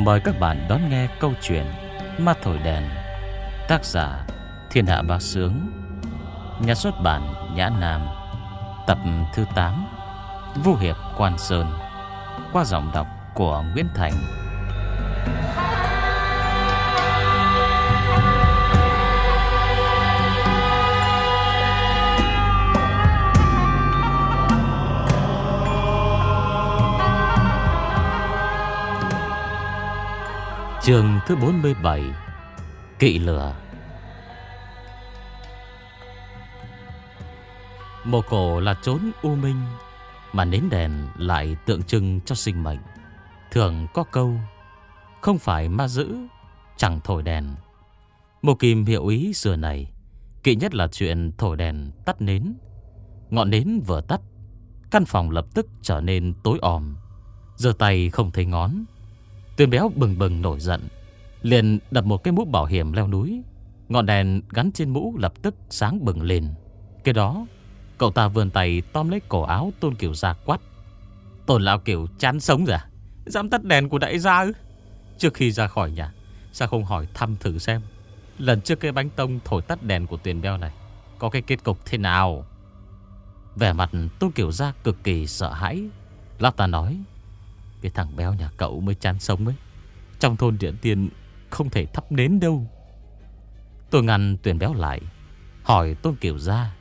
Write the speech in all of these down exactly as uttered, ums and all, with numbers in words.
Mời các bạn đón nghe câu chuyện Ma Thổi Đèn, tác giả Thiên Hạ Bá Sướng, nhà xuất bản Nhã Nam, tập thứ tám, Vũ Hiệp Quan Sơn, qua giọng đọc của Nguyễn Thành. Chương thứ bốn mươi bảy, Kỵ Lửa. Mộ cổ là chốn u minh, mà nến đèn lại tượng trưng cho sinh mệnh. Thường có câu, không phải ma dữ, chẳng thổi đèn. Mộ Kim hiệu ý xưa này kỵ nhất là chuyện thổi đèn tắt nến. Ngọn nến vừa tắt, căn phòng lập tức trở nên tối om, giơ tay không thấy ngón. Tuyền Béo bừng bừng nổi giận, liền đập một cái mũ bảo hiểm leo núi. Ngọn đèn gắn trên mũ lập tức sáng bừng lên. Cái đó, cậu ta vươn tay tóm lấy cổ áo Tôn Kiều Gia quát: Tôn lão Kiều chán sống rồi à? Dám tắt đèn của đại gia ư? Trước khi ra khỏi nhà, sao không hỏi thăm thử xem lần trước cái bánh tông thổi tắt đèn của Tuyền Béo này có cái kết cục thế nào? Vẻ mặt Tôn Kiều Gia cực kỳ sợ hãi. Lão ta nói: Cái thằng béo nhà cậu mới chán sống ấy. Trong thôn Điện Tiên không thể thắp nến đâu. Tôi ngăn Tuyền Béo lại, hỏi Tôn Kiều Gia: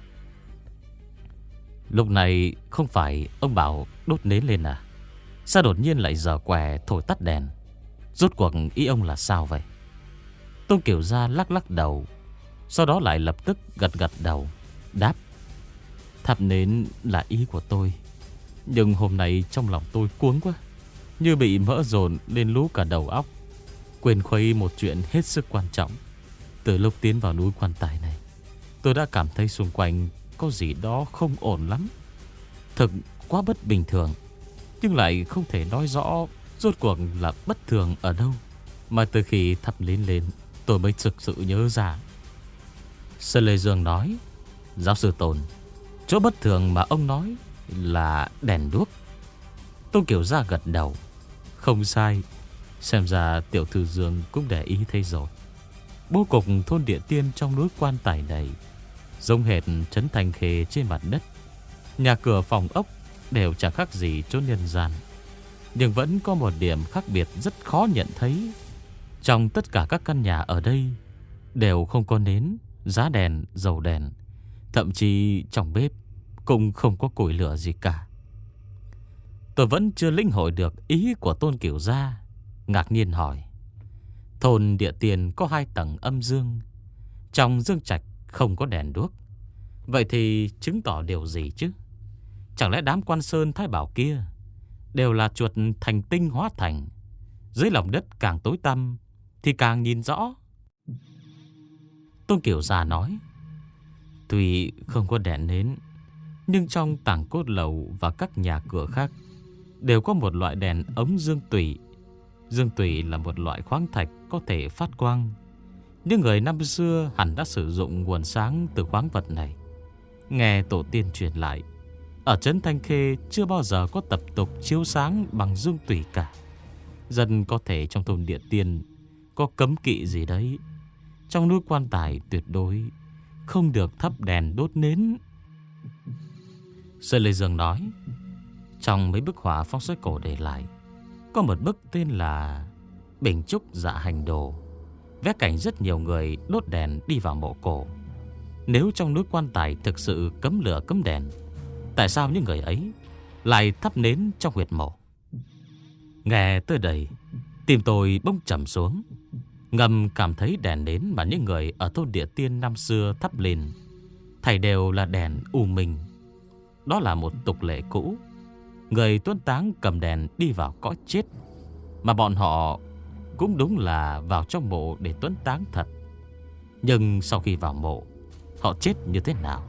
Lúc này không phải ông bảo đốt nến lên à? Sao đột nhiên lại giở què thổi tắt đèn? Rốt cuộc ý ông là sao vậy? Tôn Kiều Gia lắc lắc đầu, sau đó lại lập tức gật gật đầu, đáp: Thắp nến là ý của tôi, nhưng hôm nay trong lòng tôi cuống quá, như bị mỡ dồn lên lú cả đầu óc, quên khuấy một chuyện hết sức quan trọng. Từ lúc tiến vào núi Quan Tài này, tôi đã cảm thấy xung quanh có gì đó không ổn lắm. Thực quá bất bình thường, nhưng lại không thể nói rõ rốt cuộc là bất thường ở đâu. Mà từ khi thắp nến lên, tôi mới thực sự nhớ ra. Sơn Lê Dương nói: Giáo sư Tôn, chỗ bất thường mà ông nói là đèn đuốc. Tôn Kiều Gia gật đầu: Không sai, xem ra tiểu thư Dương cũng để ý thấy rồi. Bố cục thôn Địa Tiên trong núi Quan Tài này giống hệt trấn Thanh Khê trên mặt đất. Nhà cửa phòng ốc đều chẳng khác gì chốn nhân gian, nhưng vẫn có một điểm khác biệt rất khó nhận thấy. Trong tất cả các căn nhà ở đây đều không có nến, giá đèn, dầu đèn, thậm chí trong bếp cũng không có củi lửa gì cả. Tôi vẫn chưa lĩnh hội được ý của Tôn Kiều Gia, ngạc nhiên hỏi: Thôn Địa Tiên có hai tầng âm dương, trong dương trạch không có đèn đuốc, vậy thì chứng tỏ điều gì chứ? Chẳng lẽ đám Quan Sơn Thái Bảo kia đều là chuột thành tinh hóa thành, dưới lòng đất càng tối tăm thì càng nhìn rõ? Tôn Kiều Gia nói: Tuy không có đèn nến, nhưng trong tảng cốt lầu và các nhà cửa khác đều có một loại đèn ống dương tủy. Dương tủy là một loại khoáng thạch có thể phát quang. Những người năm xưa hẳn đã sử dụng nguồn sáng từ khoáng vật này. Nghe tổ tiên truyền lại, ở trấn Thanh Khê chưa bao giờ có tập tục chiếu sáng bằng dương tủy cả. Dân có thể trong thôn Địa Tiên có cấm kỵ gì đấy. Trong núi Quan Tài tuyệt đối không được thắp đèn đốt nến. Sơn Lê Dương nói: Trong mấy bức họa phong sách cổ để lại, có một bức tên là Bình Trúc Dạ Hành Đồ, vẽ cảnh rất nhiều người đốt đèn đi vào mộ cổ. Nếu trong núi Quan Tài thực sự cấm lửa cấm đèn, tại sao những người ấy lại thắp nến trong huyệt mộ? Nghe tới đây, tim tôi bỗng trầm xuống. Ngầm cảm thấy đèn nến mà những người ở thôn Địa Tiên năm xưa thắp lên thảy đều là đèn u minh. Đó là một tục lệ cũ, người tuấn táng cầm đèn đi vào cõi chết. Mà bọn họ cũng đúng là vào trong mộ để tuấn táng thật. Nhưng sau khi vào mộ, họ chết như thế nào?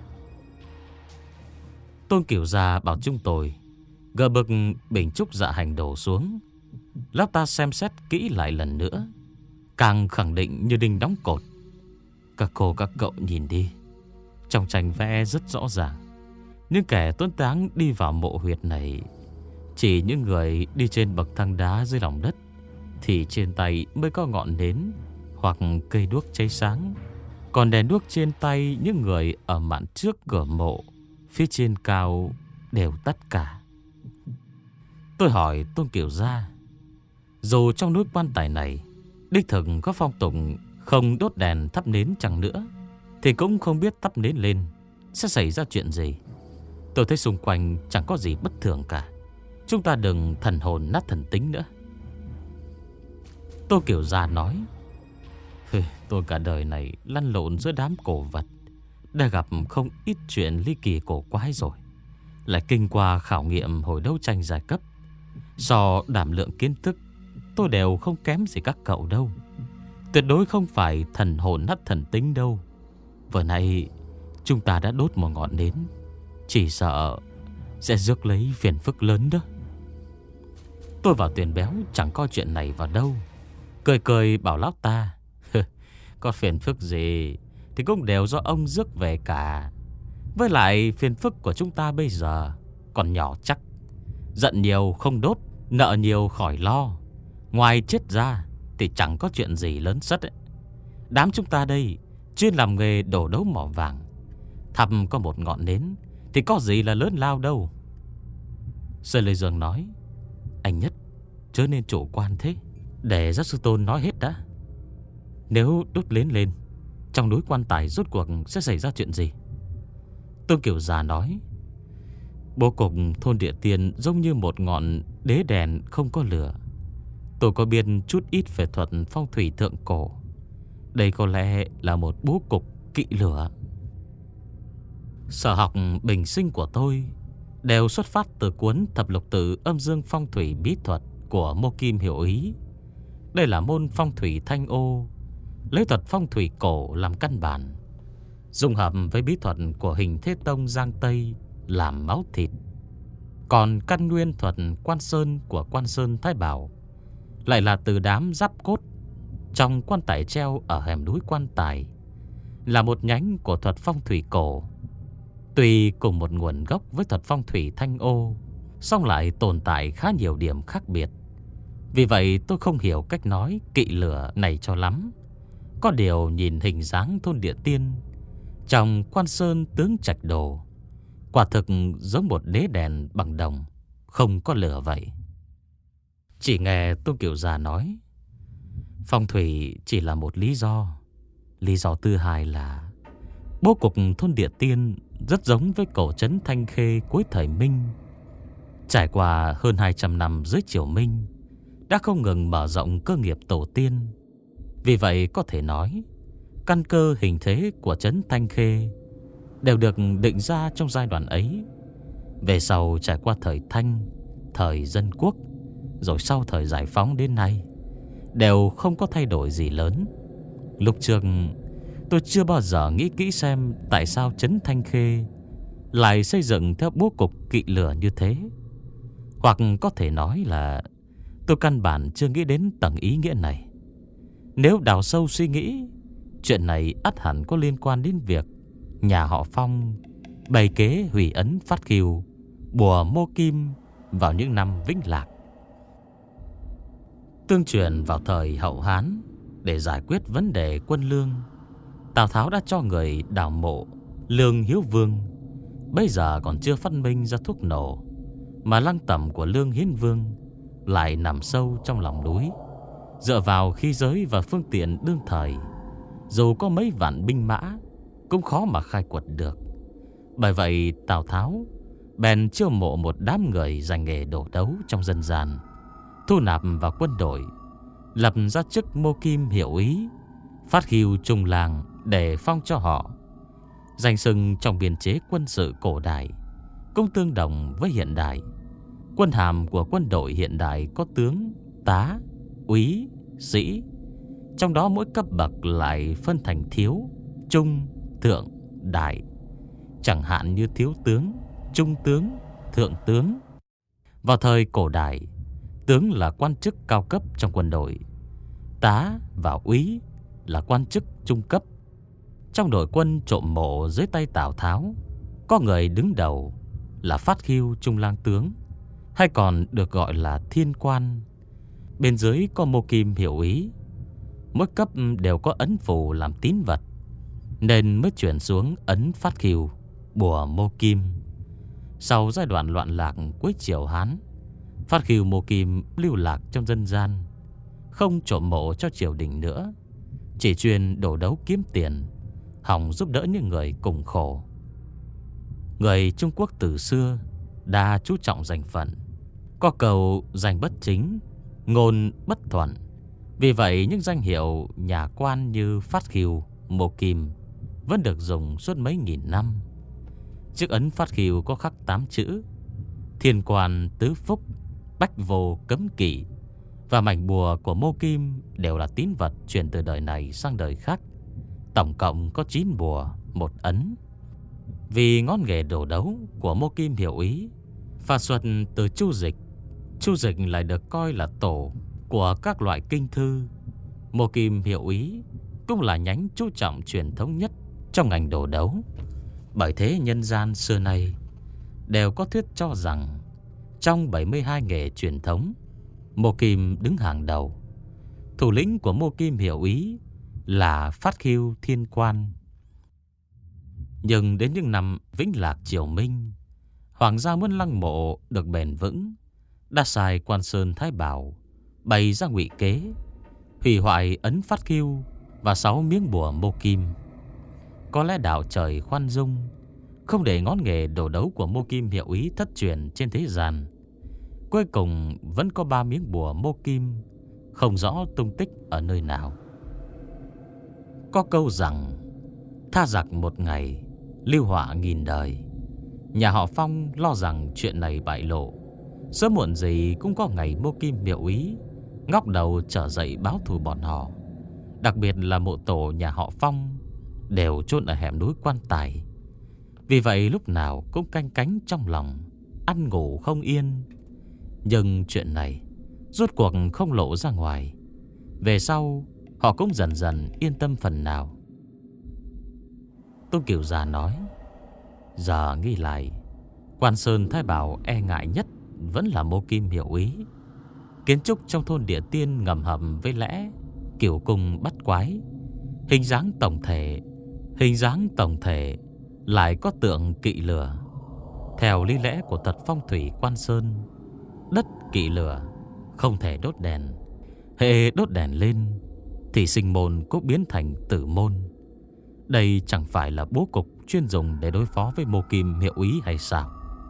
Tôn Kiều Gia bảo chúng tôi gỡ bực Bình Trúc Dạ Hành Đồ xuống. Lão ta xem xét kỹ lại lần nữa, càng khẳng định như đinh đóng cột: Các cô các cậu nhìn đi, trong tranh vẽ rất rõ ràng, những kẻ tuấn táng đi vào mộ huyệt này chỉ những người đi trên bậc thang đá dưới lòng đất thì trên tay mới có ngọn nến hoặc cây đuốc cháy sáng. Còn đèn đuốc trên tay những người ở mạn trước cửa mộ phía trên cao đều tắt cả. Tôi hỏi Tôn Kiều Gia, dù trong núi quan tài này đích thực có phong tục không đốt đèn thắp nến chẳng nữa, thì cũng không biết thắp nến lên sẽ xảy ra chuyện gì. Tôi thấy xung quanh chẳng có gì bất thường cả. Chúng ta đừng thần hồn nát thần tính nữa. Tô Kiều Gia nói, tôi cả đời này lăn lộn giữa đám cổ vật, đã gặp không ít chuyện ly kỳ cổ quái rồi, lại kinh qua khảo nghiệm hồi đấu tranh giai cấp. So đảm lượng kiến thức, tôi đều không kém gì các cậu đâu. Tuyệt đối không phải thần hồn nát thần tính đâu. Vừa nãy chúng ta đã đốt một ngọn nến, chỉ sợ sẽ rước lấy phiền phức lớn đó. Tôi vào Tuyền Béo chẳng coi chuyện này vào đâu, cười cười bảo lão ta, có phiền phức gì thì cũng đều do ông rước về cả. Với lại phiền phức của chúng ta bây giờ còn nhỏ chắc. Giận nhiều không đốt, nợ nhiều khỏi lo. Ngoài chết ra thì chẳng có chuyện gì lớn sất ấy. Đám chúng ta đây chuyên làm nghề đổ đấu mỏ vàng, thầm có một ngọn nến thì có gì là lớn lao đâu. Sơn Lê Dương nói, anh Nhất chớ nên chủ quan thế, để giáo sư Tôn nói hết đã. Nếu đốt nến lên, trong núi quan tài rốt cuộc sẽ xảy ra chuyện gì? Tôn Kiều Gia nói, bố cục thôn Địa Tiên giống như một ngọn đế đèn không có lửa. Tôi có biết chút ít về thuật phong thủy thượng cổ. Đây có lẽ là một bố cục kỵ lửa. Sở học bình sinh của tôi đều xuất phát từ cuốn Thập Lục Tự Âm Dương Phong Thủy Bí Thuật của Mô Kim Hiểu Ý. Đây là môn phong thủy thanh ô, lấy thuật phong thủy cổ làm căn bản, dung hợp với bí thuật của Hình Thế Tông Giang Tây làm máu thịt. Còn căn nguyên thuật Quan Sơn của Quan Sơn Thái Bảo lại là từ đám giáp cốt trong quan tài treo ở hẻm núi quan tài, là một nhánh của thuật phong thủy cổ. Tuy cùng một nguồn gốc với thuật phong thủy thanh ô, song lại tồn tại khá nhiều điểm khác biệt. Vì vậy tôi không hiểu cách nói kỵ lửa này cho lắm. Có điều nhìn hình dáng thôn Địa Tiên trong Quan Sơn tướng Trạch Đồ, quả thực giống một đế đèn bằng đồng, không có lửa vậy. Chỉ nghe Tôn Kiều Gia nói, phong thủy chỉ là một lý do. Lý do thứ hai là bố cục thôn Địa Tiên rất giống với cổ trấn Thanh Khê cuối thời Minh. Trải qua hơn hai trăm năm dưới triều Minh, đã không ngừng mở rộng cơ nghiệp tổ tiên. Vì vậy có thể nói, căn cơ hình thế của trấn Thanh Khê đều được định ra trong giai đoạn ấy. Về sau trải qua thời Thanh, thời Dân Quốc, rồi sau thời Giải phóng đến nay, đều không có thay đổi gì lớn. Lúc trước tôi chưa bao giờ nghĩ kỹ xem tại sao trấn Thanh Khê lại xây dựng theo bố cục kỵ lửa như thế. Hoặc có thể nói là tôi căn bản chưa nghĩ đến tầng ý nghĩa này. Nếu đào sâu suy nghĩ, chuyện này ắt hẳn có liên quan đến việc nhà họ Phong bày kế hủy ấn phát kiều bùa Mô Kim vào những năm Vĩnh Lạc. Tương truyền vào thời Hậu Hán, để giải quyết vấn đề quân lương, Tào Tháo đã cho người đào mộ Lương Hiếu Vương. Bây giờ còn chưa phát minh ra thuốc nổ, mà lăng tẩm của Lương Hiến Vương lại nằm sâu trong lòng núi. Dựa vào khí giới và phương tiện đương thời, dù có mấy vạn binh mã cũng khó mà khai quật được. Bởi vậy Tào Tháo bèn chiêu mộ một đám người dành nghề đổ đấu trong dân gian, thu nạp vào quân đội, lập ra chức Mô Kim Hiểu Ý, phát khiêu trung làng để phong cho họ. Danh xưng trong biên chế quân sự cổ đại cũng tương đồng với hiện đại. Quân hàm của quân đội hiện đại có tướng, tá, úy, sĩ. Trong đó mỗi cấp bậc lại phân thành thiếu, trung, thượng, đại. Chẳng hạn như thiếu tướng, trung tướng, thượng tướng. Vào thời cổ đại, tướng là quan chức cao cấp trong quân đội, tá và úy là quan chức trung cấp. Trong đội quân trộm mộ dưới tay Tào Tháo, có người đứng đầu là phát khiêu trung lang tướng, hay còn được gọi là thiên quan. Bên dưới có mô kim hiểu ý. Mỗi cấp đều có ấn phù làm tín vật, nên mới chuyển xuống ấn phát khiêu bùa mô kim. Sau giai đoạn loạn lạc cuối triều Hán, phát khiêu mô kim lưu lạc trong dân gian, không trộm mộ cho triều đình nữa, chỉ chuyên đổ đấu kiếm tiền, hòng giúp đỡ những người cùng khổ. Người Trung Quốc từ xưa đa chú trọng danh phận, có câu danh bất chính, ngôn bất thuận. Vì vậy những danh hiệu nhà quan như phát khiêu, mô kim vẫn được dùng suốt mấy nghìn năm. Chiếc ấn phát khiêu có khắc tám chữ: thiên quan tứ phúc, bách vô cấm kỵ, và mảnh bùa của mô kim đều là tín vật truyền từ đời này sang đời khác. Tổng cộng có chín bùa, một ấn. Vì ngón nghề đổ đấu của mô kim hiểu ý phát xuất từ Chu Dịch. Chu Dịch lại được coi là tổ của các loại kinh thư. Mô kim hiểu ý cũng là nhánh chú trọng truyền thống nhất trong ngành đổ đấu. Bởi thế nhân gian xưa nay đều có thuyết cho rằng trong bảy mươi hai nghề truyền thống, mô kim đứng hàng đầu. Thủ lĩnh của mô kim hiểu ý là phát khiêu thiên quan. Nhưng đến những năm Vĩnh Lạc Triều Minh, hoàng gia muốn lăng mộ được bền vững, đã sai Quan Sơn Thái Bảo bày ra ngụy kế, hủy hoại ấn phát khiêu và sáu miếng bùa mô kim. Có lẽ đạo trời khoan dung, không để ngón nghề đổ đấu của mô kim hiểu ý thất truyền trên thế gian. Cuối cùng vẫn có ba miếng bùa mô kim không rõ tung tích ở nơi nào. Có câu rằng tha giặc một ngày, lưu họa nghìn đời. Nhà họ Phong lo rằng chuyện này bại lộ, sớm muộn gì cũng có ngày mô kim hiểu ý ngóc đầu trở dậy báo thù bọn họ. Đặc biệt là mộ tổ nhà họ Phong đều chôn ở hẻm núi Quan Tài. Vì vậy lúc nào cũng canh cánh trong lòng, ăn ngủ không yên. Nhưng chuyện này rốt cuộc không lộ ra ngoài. Về sau họ cũng dần dần yên tâm phần nào. Tôn Kiều Già nói: giờ nghĩ lại, Quan Sơn Thái Bảo e ngại nhất vẫn là mô kim hiểu ý. Kiến trúc trong thôn Địa Tiên ngầm hầm với lẽ kiểu cung bắt quái, hình dáng tổng thể Hình dáng tổng thể lại có tượng kỵ lửa. Theo lý lẽ của tật phong thủy Quan Sơn, đất kỵ lửa không thể đốt đèn. Hệ đốt đèn lên thì sinh môn cũng biến thành tử môn. Đây chẳng phải là bố cục chuyên dùng để đối phó với mô kim hiệu ý hay sao?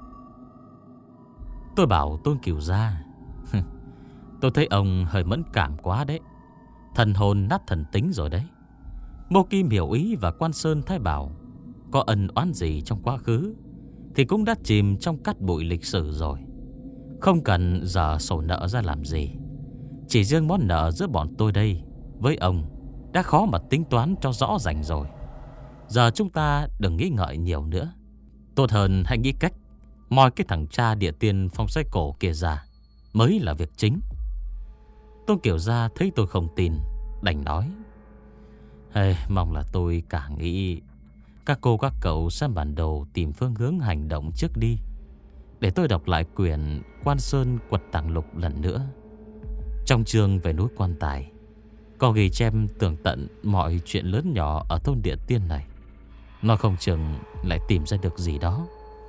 Tôi bảo Tôn Kiều Gia: tôi thấy ông hơi mẫn cảm quá đấy. Thần hồn nát thần tính rồi đấy. Mô kim hiểu ý và Quan Sơn Thái Bảo có ân oán gì trong quá khứ thì cũng đã chìm trong cát bụi lịch sử rồi. Không cần giờ sổ nợ ra làm gì. Chỉ riêng món nợ giữa bọn tôi đây với ông đã khó mà tính toán cho rõ ràng rồi. Giờ chúng ta đừng nghĩ ngợi nhiều nữa. Tốt hơn hãy nghĩ cách moi cái thằng cha Địa Tiên Phong Xoay Cổ kia ra mới là việc chính. Tôn Kiều Gia thấy tôi không tin, đành nói: hey, mong là tôi cả nghĩ. Các cô các cậu xem bản đồ tìm phương hướng hành động trước đi, để tôi đọc lại quyển Quan Sơn Quật Tàng Lục lần nữa. Trong chương về núi Quan Tài có ghi chép tường tận mọi chuyện lớn nhỏ ở thôn Địa Tiên này. Nó không chừng lại tìm ra được gì đó.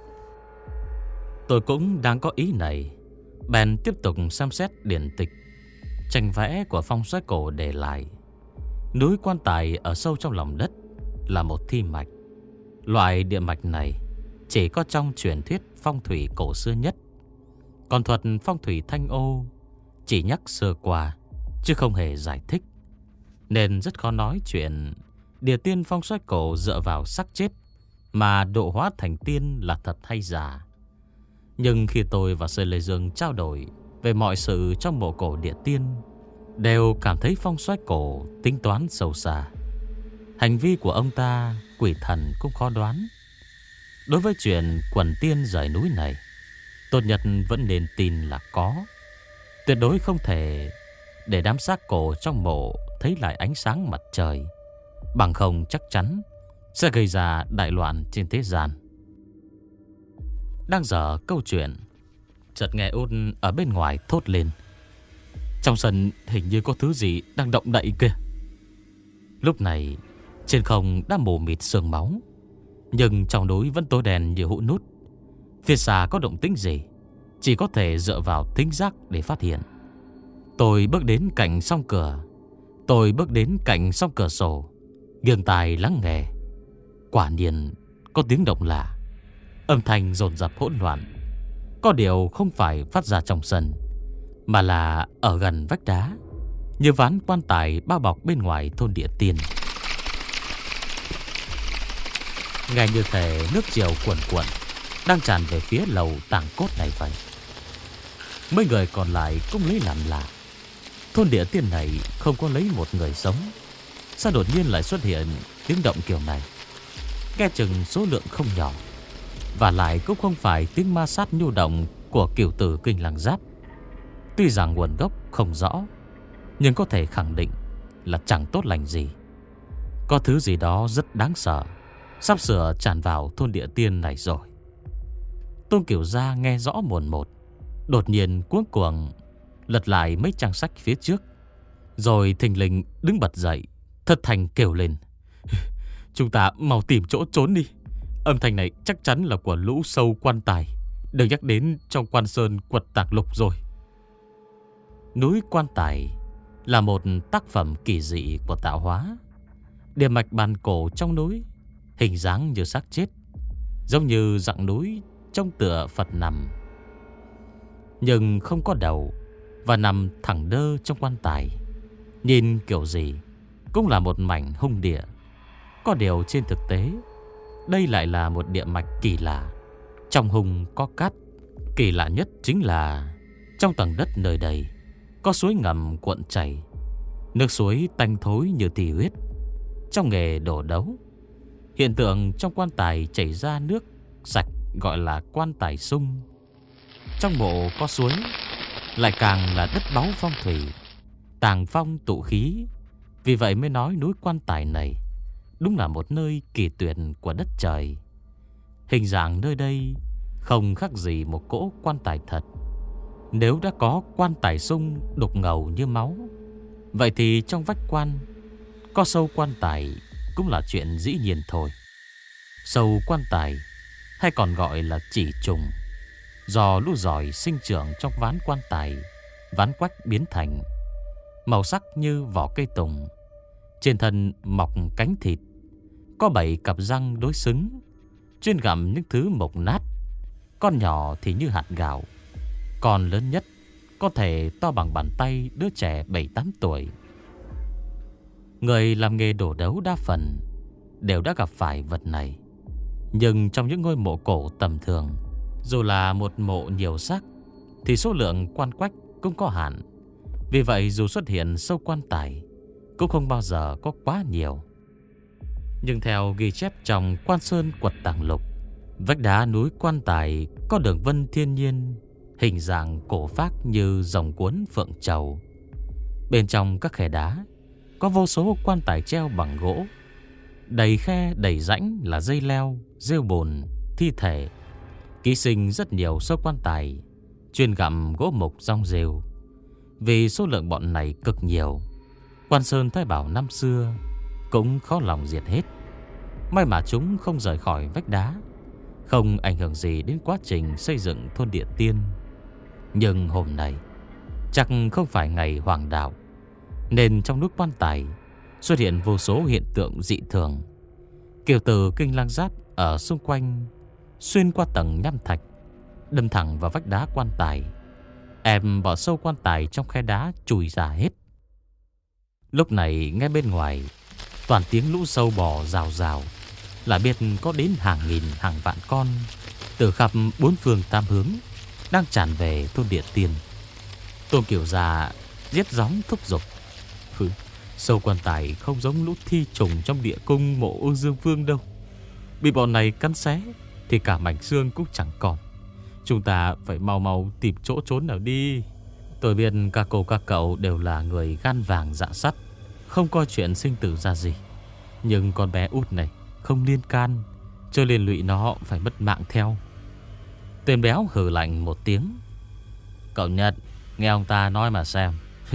Tôi cũng đang có ý này, bèn tiếp tục xem xét điển tịch, tranh vẽ của Phong Xoáy Cổ để lại. Núi Quan Tài ở sâu trong lòng đất là một thi mạch. Loại địa mạch này chỉ có trong truyền thuyết phong thủy cổ xưa nhất. Còn thuật phong thủy Thanh Ô chỉ nhắc sơ qua, chứ không hề giải thích, nên rất khó nói chuyện Địa Tiên Phong Xoáy Cổ dựa vào xác chết mà độ hóa thành tiên là thật hay giả. Nhưng khi tôi và Sơn Lê Dương trao đổi về mọi sự trong mộ cổ Địa Tiên, đều cảm thấy Phong Xoáy Cổ tính toán sâu xa. Hành vi của ông ta quỷ thần cũng khó đoán. Đối với chuyện quần tiên rời núi này, tốt nhất vẫn nên tin là có. Tuyệt đối không thể để đám xác cổ trong mộ thấy lại ánh sáng mặt trời, bằng không chắc chắn sẽ gây ra đại loạn trên thế gian. Đang dở câu chuyện, chợt nghe Út ở bên ngoài thốt lên: Trong sân hình như có thứ gì đang động đậy kìa. Lúc này trên không đã mù mịt sương máu, nhưng trong núi vẫn tối đen như hũ nút. Phía xa có động tĩnh gì chỉ có thể dựa vào thính giác để phát hiện. Tôi bước đến cạnh song cửa Tôi bước đến cạnh song cửa sổ, nghiêng tai lắng nghe. Quả nhiên có tiếng động lạ, âm thanh dồn dập hỗn loạn. Có điều không phải phát ra trong sân, mà là ở gần vách đá, như ván quan tài bao bọc bên ngoài thôn Địa Tiên. Nghe như thể nước triều cuồn cuộn đang tràn về phía lầu tàng cốt này vậy. Mấy người còn lại cũng lấy làm lạ. Thôn Địa Tiên này không có lấy một người sống, sao đột nhiên lại xuất hiện tiếng động kiểu này? Nghe chừng số lượng không nhỏ, và lại cũng không phải tiếng ma sát nhu động của cửu tử Kinh Lăng Giáp. Tuy rằng nguồn gốc không rõ, nhưng có thể khẳng định là chẳng tốt lành gì. Có thứ gì đó rất đáng sợ sắp sửa tràn vào thôn Địa Tiên này rồi. Tôn Kiểu Gia nghe rõ mồn một, đột nhiên cuống cuồng lật lại mấy trang sách phía trước, rồi thình lình đứng bật dậy, thất thanh kêu lên: Chúng ta mau tìm chỗ trốn đi. Âm thanh này chắc chắn là của lũ sâu quan tài được nhắc đến trong Quan Sơn Quật Tạc Lục rồi. Núi Quan Tài là một tác phẩm kỳ dị của tạo hóa. Địa mạch bàn cổ trong núi, hình dáng như xác chết, giống như dặng núi trông tựa Phật nằm, nhưng không có đầu, và nằm thẳng đơ trong quan tài. Nhìn kiểu gì cũng là một mảnh hung địa. Có điều trên thực tế, đây lại là một địa mạch kỳ lạ. Trong hung có cát. Kỳ lạ nhất chính là trong tầng đất nơi đây có suối ngầm cuộn chảy, nước suối tanh thối như tỳ huyết. Trong nghề đổ đấu, hiện tượng trong quan tài chảy ra nước sạch gọi là quan tài sung. Trong mộ có suối lại càng là đất báu phong thủy, tàng phong tụ khí. Vì vậy mới nói núi Quan Tài này đúng là một nơi kỳ tuyệt của đất trời. Hình dạng nơi đây không khác gì một cỗ quan tài thật. Nếu đã có quan tài sung đục ngầu như máu, vậy thì trong vách quan có sâu quan tài cũng là chuyện dĩ nhiên thôi. Sâu quan tài hay còn gọi là chỉ trùng, do lũ giỏi sinh trưởng trong ván quan tài, ván quách biến thành, màu sắc như vỏ cây tùng. Trên thân mọc cánh thịt, có bảy cặp răng đối xứng, chuyên gặm những thứ mộc nát. Con nhỏ thì như hạt gạo, còn lớn nhất có thể to bằng bàn tay đứa trẻ bảy tám tuổi. Người làm nghề đổ đấu đa phần đều đã gặp phải vật này. Nhưng trong những ngôi mộ cổ tầm thường, dù là một mộ nhiều xác, thì số lượng quan quách cũng có hạn. Vì vậy dù xuất hiện sâu quan tài cũng không bao giờ có quá nhiều. Nhưng theo ghi chép trong Quan Sơn Quật Tàng Lục, vách đá núi Quan Tài có đường vân thiên nhiên, hình dạng cổ phác như rồng cuốn phượng trầu. Bên trong các khe đá có vô số quan tài treo bằng gỗ, đầy khe đầy rãnh là dây leo, rêu bồn, thi thể. Ký sinh rất nhiều sâu quan tài chuyên gặm gỗ mục rong rêu. Vì số lượng bọn này cực nhiều, Quan Sơn Thái Bảo năm xưa cũng khó lòng diệt hết. May mà chúng không rời khỏi vách đá, không ảnh hưởng gì đến quá trình xây dựng thôn Địa Tiên. Nhưng hôm nay chắc không phải ngày hoàng đạo, nên trong núi Quan Tài xuất hiện vô số hiện tượng dị thường. Kiều tử Kinh Lăng Giáp ở xung quanh xuyên qua tầng nham thạch, đâm thẳng vào vách đá quan tài. Em bỏ sâu quan tài trong khe đá chùi ra hết. Lúc này ngay bên ngoài toàn tiếng lũ sâu bò rào rào, là biết có đến hàng nghìn hàng vạn con từ khắp bốn phương tám hướng đang tràn về thôn Địa Tiên. Tôn Kiểu Gia giết gióng thúc giục: Hừ, sâu quan tài không giống lũ thi trùng trong địa cung mộ Âu Dương Vương đâu. Bị bọn này cắn xé thì cả mảnh xương cũng chẳng còn. Chúng ta phải mau mau tìm chỗ trốn nào đi. Tôi biết các cô các cậu đều là người gan vàng dạ sắt, không coi chuyện sinh tử ra gì. Nhưng con bé út này không liên can, cho liên lụy nó phải mất mạng theo. Tên béo hừ lạnh một tiếng: Cậu Nhật, nghe ông ta nói mà xem.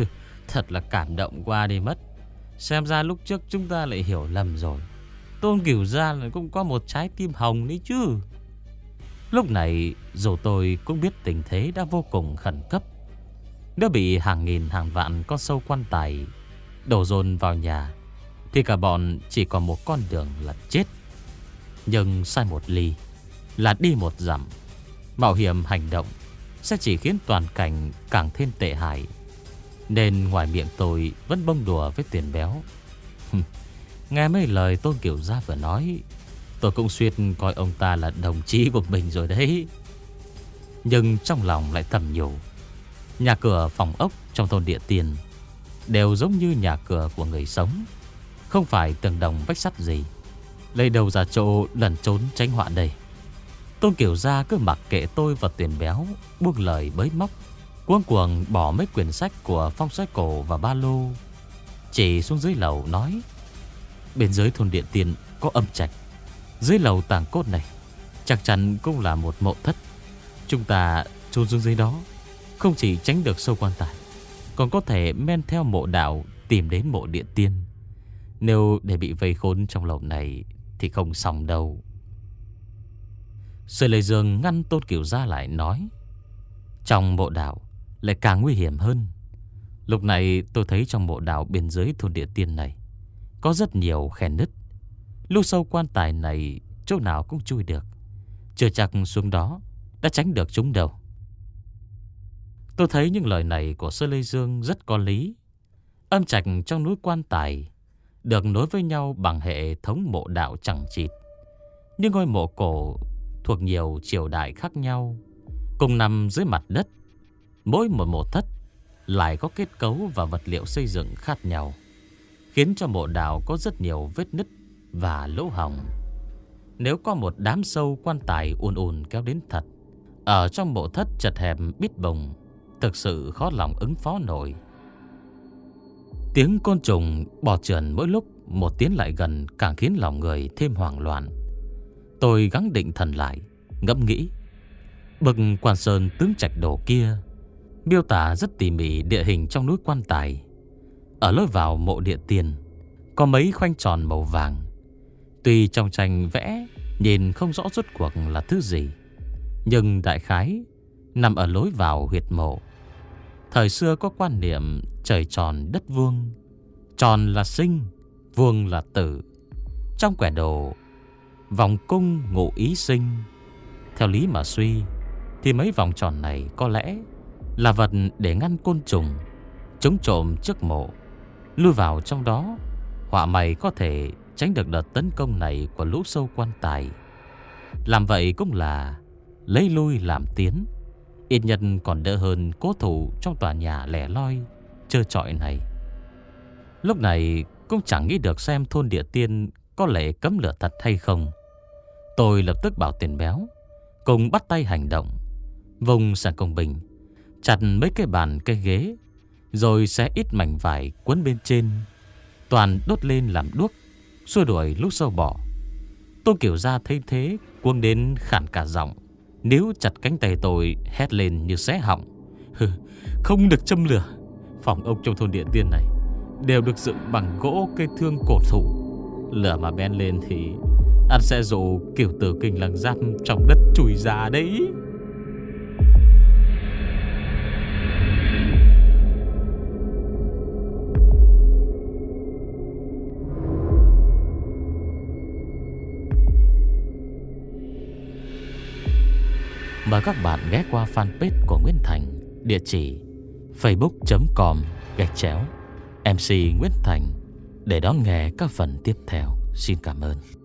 Thật là cảm động qua đi mất. Xem ra lúc trước chúng ta lại hiểu lầm rồi. Tôn Cửu Gia lại cũng có một trái tim hồng đấy chứ. Lúc này dù tôi cũng biết tình thế đã vô cùng khẩn cấp. Nếu bị hàng nghìn hàng vạn con sâu quan tài đổ dồn vào nhà thì cả bọn chỉ còn một con đường là chết. Nhưng sai một ly là đi một dặm. Mạo hiểm hành động sẽ chỉ khiến toàn cảnh càng thêm tệ hại. Nên ngoài miệng tôi vẫn bông đùa với Tiền Béo. Nghe mấy lời Tôn Cửu Gia vừa nói, tôi cũng suýt coi ông ta là đồng chí của mình rồi đấy. Nhưng trong lòng lại thầm nhủ, nhà cửa phòng ốc trong thôn Địa Tiên đều giống như nhà cửa của người sống, không phải tường đồng vách sắt gì. Lấy đầu ra chỗ lẩn trốn tránh họa đây. Tôn Cửu Gia cứ mặc kệ tôi và Tiền Béo buông lời bới móc, cuống cuồng bỏ mấy quyển sách của Phong Xoáy Cổ và ba lô, chỉ xuống dưới lầu nói: bên dưới thôn Địa Tiên có âm trạch, dưới lầu tàng cốt này chắc chắn cũng là một mộ thất. Chúng ta chôn xuống dưới đó, không chỉ tránh được sâu quan tài, còn có thể men theo mộ đạo tìm đến mộ Địa Tiên. Nếu để bị vây khốn trong lầu này thì không xong đâu. Sư Lê Dương ngăn Tôn Cửu Gia lại nói: trong mộ đạo lại càng nguy hiểm hơn. Lúc này tôi thấy trong mộ đạo bên dưới thôn Địa Tiên này có rất nhiều khe nứt. Lô sâu quan tài này chỗ nào cũng chui được, chưa chắc xuống đó đã tránh được chúng đâu. Tôi thấy những lời này của Sơ Lê Dương rất có lý. Âm trạch trong núi quan tài được nối với nhau bằng hệ thống mộ đạo chẳng chịt. Nhưng ngôi mộ cổ thuộc nhiều triều đại khác nhau, cùng nằm dưới mặt đất. Mỗi một mộ thất lại có kết cấu và vật liệu xây dựng khác nhau, khiến cho mộ đạo có rất nhiều vết nứt và lỗ hổng. Nếu có một đám sâu quan tài ùn ùn kéo đến thật, ở trong mộ thất chật hẹp bít bùng, thực sự khó lòng ứng phó nổi. Tiếng côn trùng bò trườn mỗi lúc một tiến lại gần càng khiến lòng người thêm hoảng loạn. Tôi gắng định thần lại, ngẫm nghĩ. Bậc Quan Sơn tướng trạch đồ kia miêu tả rất tỉ mỉ địa hình trong núi quan tài. Ở lối vào mộ Địa Tiên có mấy khoanh tròn màu vàng. Tuy trong tranh vẽ nhìn không rõ rốt cuộc là thứ gì, nhưng đại khái nằm ở lối vào huyệt mộ. Thời xưa có quan niệm trời tròn đất vuông, tròn là sinh, vuông là tử. Trong quẻ đồ vòng cung ngụ ý sinh. Theo lý mà suy thì mấy vòng tròn này có lẽ là vật để ngăn côn trùng chống trộm trước mộ. Lui vào trong đó, họa mày có thể tránh được đợt tấn công này của lũ sâu quan tài. Làm vậy cũng là lấy lui làm tiến, ít nhất còn đỡ hơn cố thủ trong tòa nhà lẻ loi trơ trọi này. Lúc này cũng chẳng nghĩ được xem thôn Địa Tiên có lẽ cấm lửa thật hay không. Tôi lập tức bảo Tiền Béo cùng bắt tay hành động, vùng sàn công bình, chặt mấy cái bàn cây ghế, rồi xé ít mảnh vải quấn bên trên, toàn đốt lên làm đuốc, xua đuổi lũ sâu bọ. Tôn Cửu Gia thấy thế cuống đến khản cả giọng, níu chặt cánh tay tôi hét lên như xé họng: không được châm lửa. Phòng ốc trong thôn Địa Tiên này đều được dựng bằng gỗ cây thương cổ thụ. Lửa mà bén lên thì ăn sẽ dụ kiểu tử kinh lăng giáp trong đất chui ra đấy. Mời các bạn ghé qua fanpage của Nguyễn Thành, địa chỉ facebook chấm com gạch chéo em xê Nguyễn Thành để đón nghe các phần tiếp theo. Xin cảm ơn.